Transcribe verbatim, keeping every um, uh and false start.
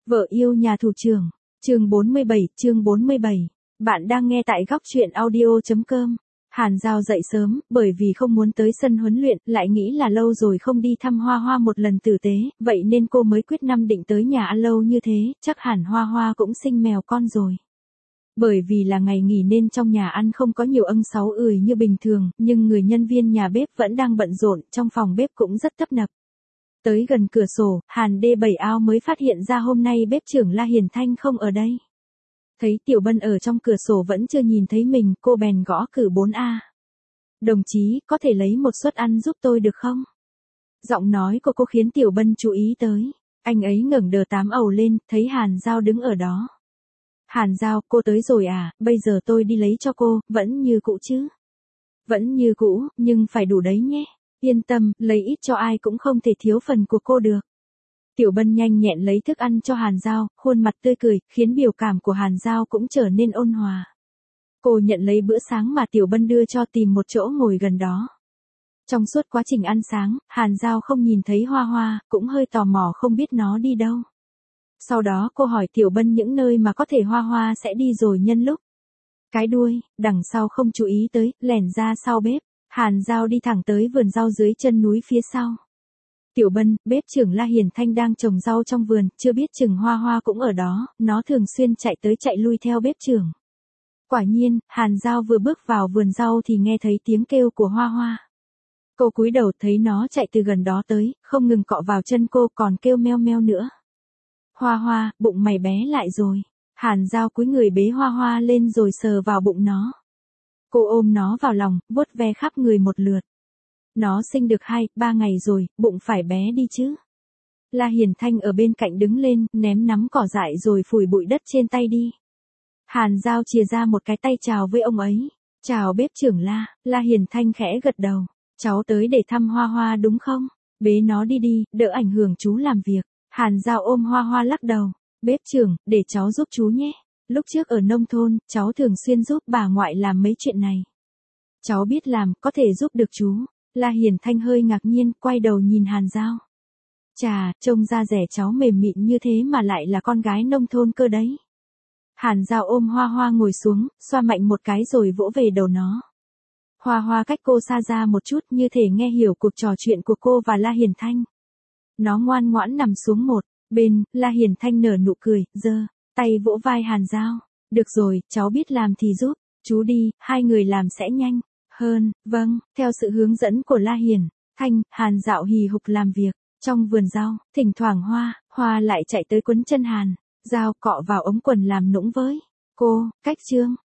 Vợ yêu nhà thủ trưởng, chương bốn mươi bảy, chương bốn mươi bảy. Bạn đang nghe tại góc truyện audio chấm com. Hàn Giao dậy sớm, bởi vì không muốn tới sân huấn luyện, lại nghĩ là lâu rồi không đi thăm Hoa Hoa một lần tử tế, vậy nên cô mới quyết năm định tới nhà ăn lâu như thế, chắc hẳn Hoa Hoa cũng sinh mèo con rồi. Bởi vì là ngày nghỉ nên trong nhà ăn không có nhiều ân sáu ười như bình thường, nhưng người nhân viên nhà bếp vẫn đang bận rộn, trong phòng bếp cũng rất tấp nập. Tới gần cửa sổ, Hàn đê bảy ao mới phát hiện ra hôm nay bếp trưởng La Hiền Thanh không ở đây. Thấy Tiểu Bân ở trong cửa sổ vẫn chưa nhìn thấy mình, cô bèn gõ cửa bốn A. Đồng chí, có thể lấy một suất ăn giúp tôi được không? Giọng nói của cô khiến Tiểu Bân chú ý tới. Anh ấy ngẩng đờ tám ầu lên, thấy Hàn Giao đứng ở đó. Hàn Giao, cô tới rồi à, bây giờ tôi đi lấy cho cô, vẫn như cũ chứ? Vẫn như cũ, nhưng phải đủ đấy nhé. Yên tâm, lấy ít cho ai cũng không thể thiếu phần của cô được. Tiểu Bân nhanh nhẹn lấy thức ăn cho Hàn Giao, khuôn mặt tươi cười, khiến biểu cảm của Hàn Giao cũng trở nên ôn hòa. Cô nhận lấy bữa sáng mà Tiểu Bân đưa cho, tìm một chỗ ngồi gần đó. Trong suốt quá trình ăn sáng, Hàn Giao không nhìn thấy Hoa Hoa, cũng hơi tò mò không biết nó đi đâu. Sau đó cô hỏi Tiểu Bân những nơi mà có thể Hoa Hoa sẽ đi rồi nhân lúc. Cái đuôi, đằng sau không chú ý tới, lẻn ra sau bếp. Hàn Giao đi thẳng tới vườn rau dưới chân núi phía sau. Tiểu Bân, bếp trưởng La Hiền Thanh đang trồng rau trong vườn, chưa biết chừng Hoa Hoa cũng ở đó, nó thường xuyên chạy tới chạy lui theo bếp trưởng. Quả nhiên, Hàn Giao vừa bước vào vườn rau thì nghe thấy tiếng kêu của Hoa Hoa. Cô cúi đầu thấy nó chạy từ gần đó tới, không ngừng cọ vào chân cô còn kêu meo meo nữa. Hoa Hoa, bụng mày bé lại rồi. Hàn Giao cúi người bế Hoa Hoa lên rồi sờ vào bụng nó. Cô ôm nó vào lòng, vuốt ve khắp người một lượt. Nó sinh được hai, ba ngày rồi, bụng phải bé đi chứ. La Hiền Thanh ở bên cạnh đứng lên, ném nắm cỏ dại rồi phủi bụi đất trên tay đi. Hàn Giao chìa ra một cái tay chào với ông ấy. Chào bếp trưởng La, La Hiền Thanh khẽ gật đầu. Cháu tới để thăm Hoa Hoa đúng không? Bế nó đi đi, đỡ ảnh hưởng chú làm việc. Hàn Giao ôm Hoa Hoa lắc đầu. Bếp trưởng, để cháu giúp chú nhé. Lúc trước ở nông thôn, cháu thường xuyên giúp bà ngoại làm mấy chuyện này. Cháu biết làm, có thể giúp được chú. La Hiền Thanh hơi ngạc nhiên, quay đầu nhìn Hàn Giao. Chà, trông da rẻ cháu mềm mịn như thế mà lại là con gái nông thôn cơ đấy. Hàn Giao ôm Hoa Hoa ngồi xuống, xoa mạnh một cái rồi vỗ về đầu nó. Hoa Hoa cách cô xa ra một chút như thể nghe hiểu cuộc trò chuyện của cô và La Hiền Thanh. Nó ngoan ngoãn nằm xuống một bên, La Hiền Thanh nở nụ cười, giơ tay vỗ vai Hàn Giao. Được rồi, cháu biết làm thì giúp, chú đi, hai người làm sẽ nhanh hơn. Vâng, theo sự hướng dẫn của La Hiền Thanh, Hàn Dạo hì hục làm việc. Trong vườn rau, thỉnh thoảng Hoa, Hoa lại chạy tới quấn chân Hàn Giao cọ vào ống quần làm nũng với cô. Cách chương